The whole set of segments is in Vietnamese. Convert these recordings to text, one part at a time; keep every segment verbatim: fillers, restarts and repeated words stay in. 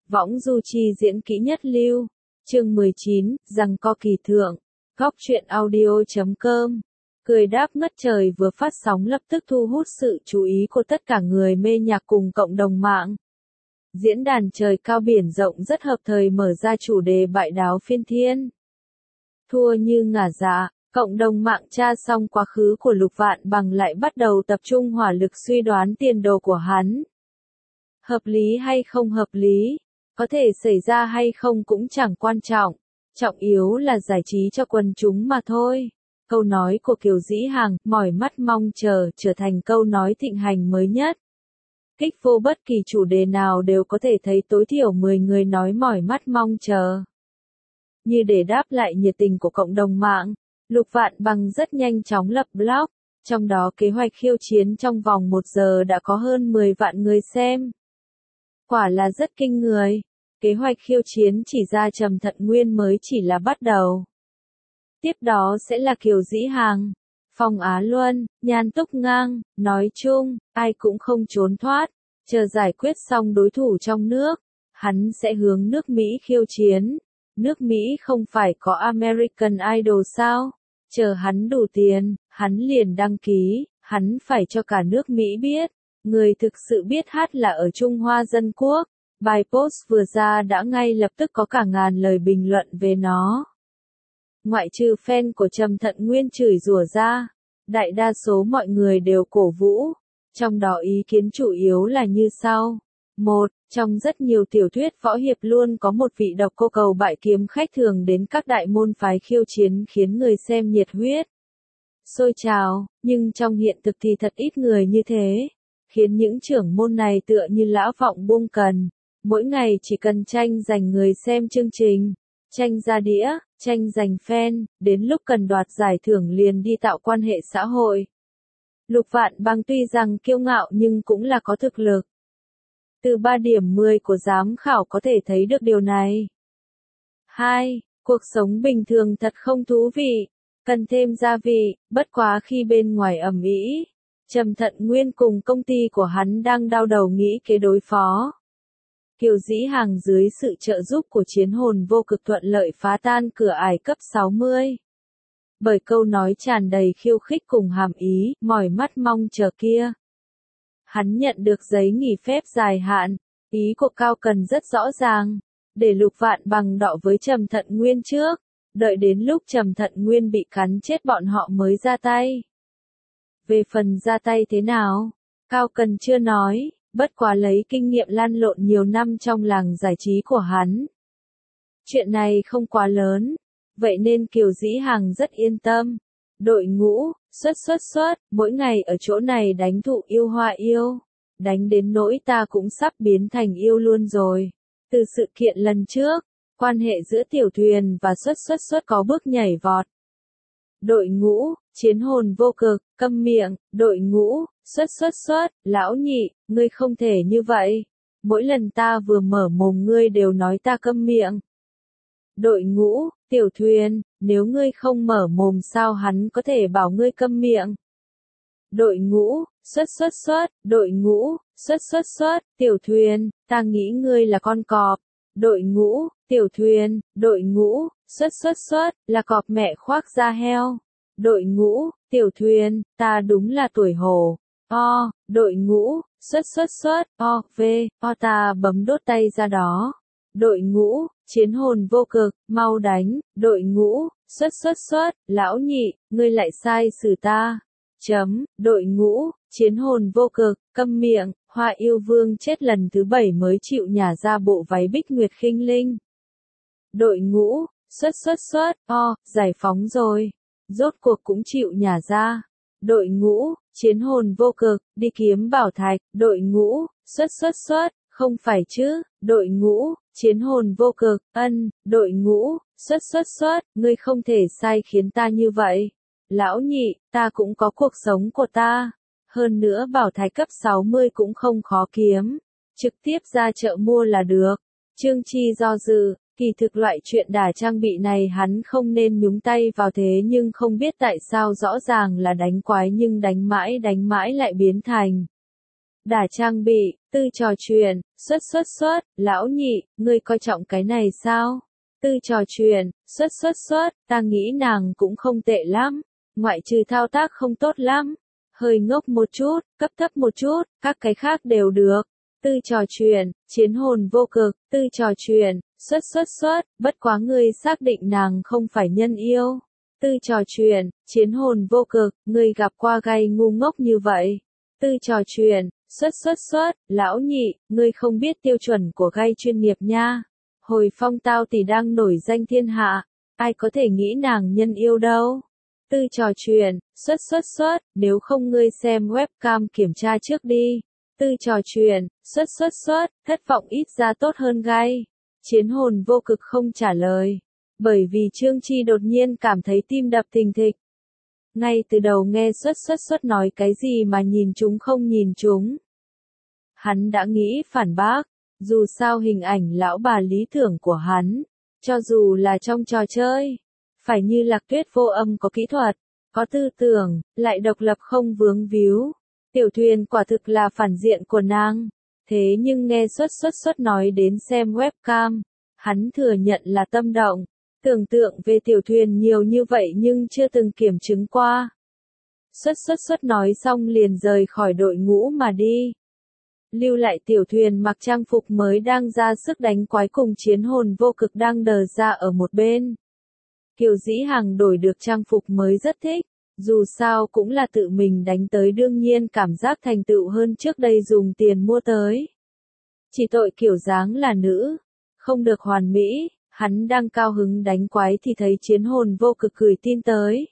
Võng du chi diễn kỹ nhất lưu. Chương mười chín, Giằng co kỳ thượng. Góc truyện audio chấm com. Cười đáp ngất trời vừa phát sóng lập tức thu hút sự chú ý của tất cả người mê nhạc cùng cộng đồng mạng. Diễn đàn trời cao biển rộng rất hợp thời mở ra chủ đề bại đáo phiên thiên. Thua như ngả dạ, cộng đồng mạng tra xong quá khứ của Lục Vạn Bằng lại bắt đầu tập trung hỏa lực suy đoán tiền đồ của hắn. Hợp lý hay không hợp lý, có thể xảy ra hay không cũng chẳng quan trọng, trọng yếu là giải trí cho quần chúng mà thôi. Câu nói của Kiều Dĩ Hằng, mỏi mắt mong chờ, trở thành câu nói thịnh hành mới nhất. Kích vô bất kỳ chủ đề nào đều có thể thấy tối thiểu mười người nói mỏi mắt mong chờ. Như để đáp lại nhiệt tình của cộng đồng mạng, Lục Vạn Bằng rất nhanh chóng lập blog, trong đó kế hoạch khiêu chiến trong vòng một giờ đã có hơn mười vạn người xem. Quả là rất kinh người, kế hoạch khiêu chiến chỉ ra Trầm Thận Nguyên mới chỉ là bắt đầu. Tiếp đó sẽ là Kiều Dĩ Hằng, Phong Á Luân, Nhan Túc Ngang, nói chung, ai cũng không trốn thoát, chờ giải quyết xong đối thủ trong nước, hắn sẽ hướng nước Mỹ khiêu chiến. Nước Mỹ không phải có American Idol sao? Chờ hắn đủ tiền, hắn liền đăng ký, hắn phải cho cả nước Mỹ biết, người thực sự biết hát là ở Trung Hoa Dân Quốc. Bài post vừa ra đã ngay lập tức có cả ngàn lời bình luận về nó. Ngoại trừ fan của Trầm Thận Nguyên chửi rủa ra, đại đa số mọi người đều cổ vũ, trong đó ý kiến chủ yếu là như sau. Một, trong rất nhiều tiểu thuyết võ hiệp luôn có một vị độc cô cầu bại kiếm khách thường đến các đại môn phái khiêu chiến khiến người xem nhiệt huyết, sôi trào, nhưng trong hiện thực thì thật ít người như thế, khiến những trưởng môn này tựa như lão vọng buông cần, mỗi ngày chỉ cần tranh giành người xem chương trình, tranh ra đĩa, tranh giành fan, đến lúc cần đoạt giải thưởng liền đi tạo quan hệ xã hội. Lục Vạn Bằng tuy rằng kiêu ngạo nhưng cũng là có thực lực. Từ ba điểm mười của giám khảo có thể thấy được điều này. hai. Cuộc sống bình thường thật không thú vị, cần thêm gia vị, bất quá khi bên ngoài ầm ĩ, Trầm Thận Nguyên cùng công ty của hắn đang đau đầu nghĩ kế đối phó. Kiều Dĩ Hằng dưới sự trợ giúp của chiến hồn vô cực thuận lợi phá tan cửa ải cấp sáu mươi. Bởi câu nói tràn đầy khiêu khích cùng hàm ý, mỏi mắt mong chờ kia. Hắn nhận được giấy nghỉ phép dài hạn, ý của Cao Cần rất rõ ràng, để Lục Vạn Bằng đọ với Trầm Thận Nguyên trước, đợi đến lúc Trầm Thận Nguyên bị cắn chết bọn họ mới ra tay. Về phần ra tay thế nào, Cao Cần chưa nói, bất quá lấy kinh nghiệm lăn lộn nhiều năm trong làng giải trí của hắn. Chuyện này không quá lớn, vậy nên Kiều Dĩ Hằng rất yên tâm. Đội ngũ, xuất xuất xuất, mỗi ngày ở chỗ này đánh thụ yêu hoa yêu, đánh đến nỗi ta cũng sắp biến thành yêu luôn rồi. Từ sự kiện lần trước, quan hệ giữa Tiểu Thuyền và xuất xuất xuất có bước nhảy vọt. Đội ngũ, chiến hồn vô cực, câm miệng, đội ngũ, xuất xuất xuất, lão nhị, ngươi không thể như vậy. Mỗi lần ta vừa mở mồm ngươi đều nói ta câm miệng. Đội ngũ, Tiểu Thuyền, nếu ngươi không mở mồm sao hắn có thể bảo ngươi câm miệng. Đội ngũ, xuất xuất xuất, đội ngũ, xuất xuất xuất, Tiểu Thuyền, ta nghĩ ngươi là con cọp. Đội ngũ, Tiểu Thuyền, đội ngũ, xuất xuất xuất, là cọp mẹ khoác da heo. Đội ngũ, Tiểu Thuyền, ta đúng là tuổi hổ. O, đội ngũ, xuất xuất xuất, o, v, o ta bấm đốt tay ra đó. Đội ngũ, chiến hồn vô cực, mau đánh, đội ngũ, xuất xuất xuất, lão nhị, ngươi lại sai xử ta. Chấm, đội ngũ, chiến hồn vô cực, câm miệng, Hoa Yêu Vương chết lần thứ bảy mới chịu nhả ra bộ váy Bích Nguyệt Khinh Linh. Đội ngũ, xuất xuất xuất, o, giải phóng rồi. Rốt cuộc cũng chịu nhả ra. Đội ngũ, chiến hồn vô cực, đi kiếm bảo thạch, đội ngũ, xuất xuất xuất, không phải chứ, đội ngũ, chiến hồn vô cực, ân, đội ngũ, xuất xuất xuất, ngươi không thể sai khiến ta như vậy. Lão nhị, ta cũng có cuộc sống của ta. Hơn nữa bảo thạch cấp sáu mươi cũng không khó kiếm. Trực tiếp ra chợ mua là được. Trương Chi do dự, kỳ thực loại chuyện đả trang bị này hắn không nên nhúng tay vào thế nhưng không biết tại sao rõ ràng là đánh quái nhưng đánh mãi đánh mãi lại biến thành đả trang bị, Tư trò chuyện, xuất xuất xuất, lão nhị, ngươi coi trọng cái này sao? Tư trò chuyện, xuất xuất xuất, ta nghĩ nàng cũng không tệ lắm, ngoại trừ thao tác không tốt lắm, hơi ngốc một chút, cấp thấp một chút, các cái khác đều được. Tư trò chuyện, chiến hồn vô cực, tư trò chuyện, xuất xuất xuất, bất quá ngươi xác định nàng không phải nhân yêu. Tư trò chuyện, chiến hồn vô cực, ngươi gặp qua gay ngu ngốc như vậy. Tư trò chuyện, xuất xuất xuất, lão nhị, ngươi không biết tiêu chuẩn của gay chuyên nghiệp nha. Hồi phong tao tỷ đang nổi danh thiên hạ, ai có thể nghĩ nàng nhân yêu đâu. Tư trò chuyện, xuất xuất xuất, nếu không ngươi xem webcam kiểm tra trước đi. Tư trò chuyện, xuất xuất xuất, thất vọng ít ra tốt hơn gay. Chiến hồn vô cực không trả lời, bởi vì Trương Chi đột nhiên cảm thấy tim đập thình thịch. Ngay từ đầu nghe xuất xuất xuất nói cái gì mà nhìn chúng không nhìn chúng. Hắn đã nghĩ phản bác, dù sao hình ảnh lão bà lý tưởng của hắn, cho dù là trong trò chơi, phải như Lạc Tuyết vô âm có kỹ thuật, có tư tưởng, lại độc lập không vướng víu. Tiểu Thuyền quả thực là phản diện của nàng, thế nhưng nghe xuất xuất xuất nói đến xem webcam, hắn thừa nhận là tâm động, tưởng tượng về Tiểu Thuyền nhiều như vậy nhưng chưa từng kiểm chứng qua. Xuất xuất xuất nói xong liền rời khỏi đội ngũ mà đi. Lưu lại Tiểu Thuyền mặc trang phục mới đang ra sức đánh quái cùng chiến hồn vô cực đang đờ ra ở một bên. Kiều Dĩ Hằng đổi được trang phục mới rất thích, dù sao cũng là tự mình đánh tới đương nhiên cảm giác thành tựu hơn trước đây dùng tiền mua tới. Chỉ tội kiểu dáng là nữ, không được hoàn mỹ, hắn đang cao hứng đánh quái thì thấy chiến hồn vô cực gửi tin tới.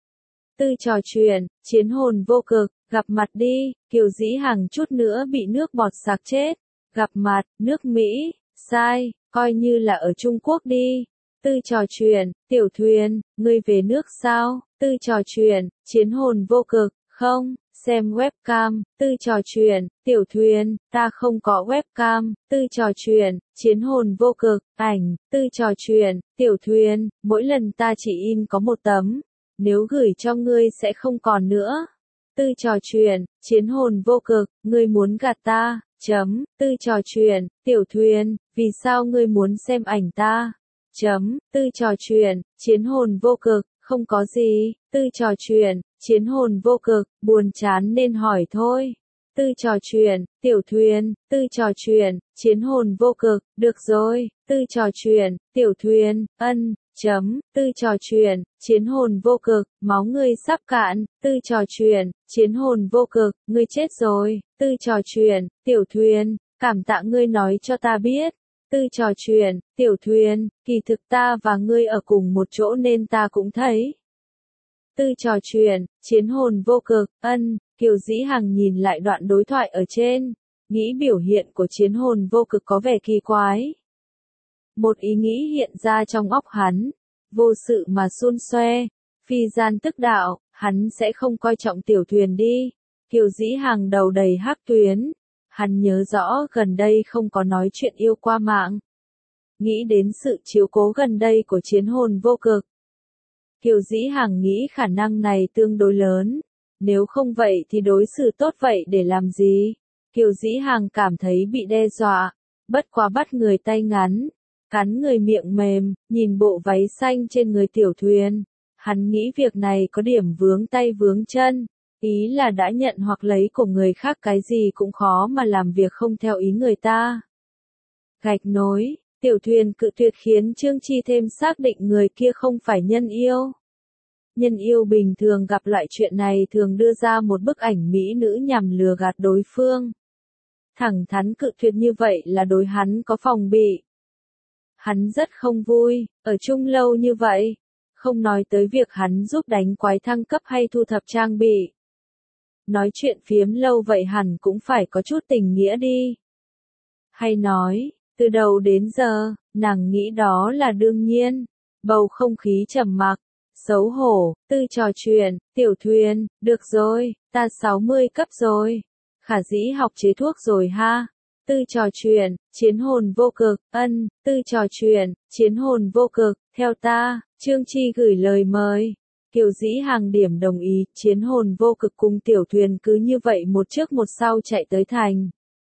Tư trò chuyện, chiến hồn vô cực, gặp mặt đi, Kiều Dĩ Hằng chút nữa bị nước bọt sặc chết. Gặp mặt, nước Mỹ, sai, coi như là ở Trung Quốc đi. Tư trò chuyện, Tiểu Thuyền, ngươi về nước sao? Tư trò chuyện, chiến hồn vô cực, không, xem webcam. Tư trò chuyện, Tiểu Thuyền, ta không có webcam. Tư trò chuyện, chiến hồn vô cực, ảnh. Tư trò chuyện, Tiểu Thuyền, mỗi lần ta chỉ in có một tấm, nếu gửi cho ngươi sẽ không còn nữa. Tư trò chuyện, chiến hồn vô cực, ngươi muốn gạt ta, chấm. Tư trò chuyện, Tiểu Thuyền, vì sao ngươi muốn xem ảnh ta? Chấm, tư trò chuyện, chiến hồn vô cực, không có gì. Tư trò chuyện, chiến hồn vô cực, buồn chán nên hỏi thôi. Tư trò chuyện, Tiểu Thuyền, tư trò chuyện, chiến hồn vô cực, được rồi. Tư trò chuyện, Tiểu Thuyền, ân, chấm. Tư trò chuyện, chiến hồn vô cực, máu ngươi sắp cạn. Tư trò chuyện, chiến hồn vô cực, ngươi chết rồi. Tư trò chuyện, Tiểu Thuyền, cảm tạ ngươi nói cho ta biết. Tư trò chuyện, Tiểu Thuyền, kỳ thực ta và ngươi ở cùng một chỗ nên ta cũng thấy. Tư trò chuyện, chiến hồn vô cực, ân, Kiều Dĩ Hằng nhìn lại đoạn đối thoại ở trên, nghĩ biểu hiện của chiến hồn vô cực có vẻ kỳ quái. Một ý nghĩ hiện ra trong óc hắn, vô sự mà xun xoe, phi gian tức đạo, hắn sẽ không coi trọng Tiểu Thuyền đi. Kiều Dĩ Hằng đầu đầy hắc tuyến. Hắn nhớ rõ gần đây không có nói chuyện yêu qua mạng. Nghĩ đến sự chiếu cố gần đây của chiến hồn vô cực. Kiều Dĩ Hằng nghĩ khả năng này tương đối lớn. Nếu không vậy thì đối xử tốt vậy để làm gì? Kiều Dĩ Hằng cảm thấy bị đe dọa. Bất quá bắt người tay ngắn. Cắn người miệng mềm, nhìn bộ váy xanh trên người Tiểu Thuyền. Hắn nghĩ việc này có điểm vướng tay vướng chân. Ý là đã nhận hoặc lấy của người khác cái gì cũng khó mà làm việc không theo ý người ta. Gạch nối, Tiểu Thuyền cự tuyệt khiến Trương Chi thêm xác định người kia không phải nhân yêu. Nhân yêu bình thường gặp loại chuyện này thường đưa ra một bức ảnh mỹ nữ nhằm lừa gạt đối phương. Thẳng thắn cự tuyệt như vậy là đối hắn có phòng bị. Hắn rất không vui, ở chung lâu như vậy. Không nói tới việc hắn giúp đánh quái thăng cấp hay thu thập trang bị. Nói chuyện phiếm lâu vậy hẳn cũng phải có chút tình nghĩa đi. Hay nói, từ đầu đến giờ, nàng nghĩ đó là đương nhiên. Bầu không khí trầm mặc, xấu hổ, tư trò chuyện, Tiểu Thuyền, được rồi, ta sáu mươi cấp rồi. Khả dĩ học chế thuốc rồi ha. Tư trò chuyện, chiến hồn vô cực, ân, tư trò chuyện, chiến hồn vô cực, theo ta, Trương Chi gửi lời mời. Kiều Dĩ Hằng điểm đồng ý, chiến hồn vô cực cùng Tiểu Thuyền cứ như vậy một trước một sau chạy tới thành.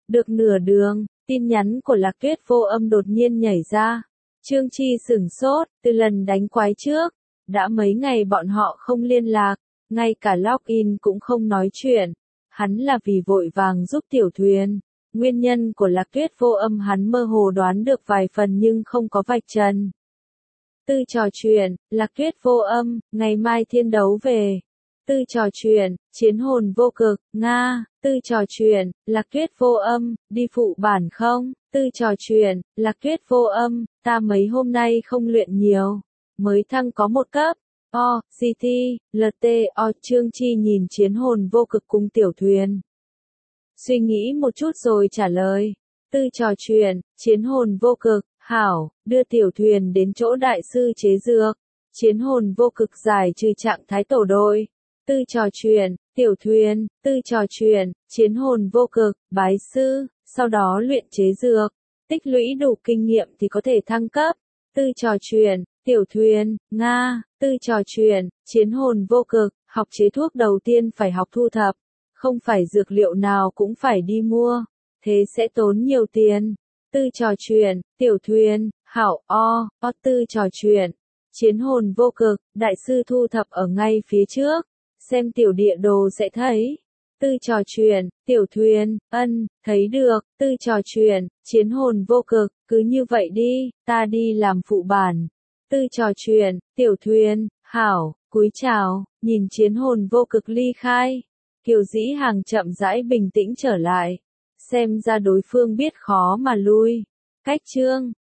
Được nửa đường, tin nhắn của Lạc Tuyết Vô Âm đột nhiên nhảy ra. Trương Chi sửng sốt, từ lần đánh quái trước, đã mấy ngày bọn họ không liên lạc, ngay cả login cũng không nói chuyện. Hắn là vì vội vàng giúp Tiểu Thuyền. Nguyên nhân của Lạc Tuyết Vô Âm hắn mơ hồ đoán được vài phần nhưng không có vạch trần. Tư trò chuyện, Lạc Tuyết Vô Âm, ngày mai thiên đấu về. Tư trò chuyện, chiến hồn vô cực, Nga. Tư trò chuyện, Lạc Tuyết Vô Âm, đi phụ bản không? Tư trò chuyện, Lạc Tuyết Vô Âm, ta mấy hôm nay không luyện nhiều. Mới thăng có một cấp. O, giê tê, lờ tê, O. Trương Chi nhìn chiến hồn vô cực cùng Tiểu Thuyền. Suy nghĩ một chút rồi trả lời. Tư trò chuyện, chiến hồn vô cực, hảo, đưa Tiểu Thuyền đến chỗ đại sư chế dược. Chiến hồn vô cực giải trừ trạng thái tổ đội. Tư trò chuyện, Tiểu Thuyền, tư trò chuyện, chiến hồn vô cực, bái sư, sau đó luyện chế dược. Tích lũy đủ kinh nghiệm thì có thể thăng cấp. Tư trò chuyện, Tiểu Thuyền, Nga. Tư trò chuyện, chiến hồn vô cực, học chế thuốc đầu tiên phải học thu thập. Không phải dược liệu nào cũng phải đi mua. Thế sẽ tốn nhiều tiền. Tư trò chuyện, Tiểu Thuyền, hảo o, o tư trò chuyện. Chiến hồn vô cực, đại sư thu thập ở ngay phía trước. Xem tiểu địa đồ sẽ thấy. Tư trò chuyện, Tiểu Thuyền, ân, thấy được. Tư trò chuyện, chiến hồn vô cực, cứ như vậy đi, ta đi làm phụ bản. Tư trò chuyện, Tiểu Thuyền, hảo, cúi chào, nhìn chiến hồn vô cực ly khai. Kiều Dĩ Hàng chậm rãi bình tĩnh trở lại. Xem ra đối phương biết khó mà lui. Cách chương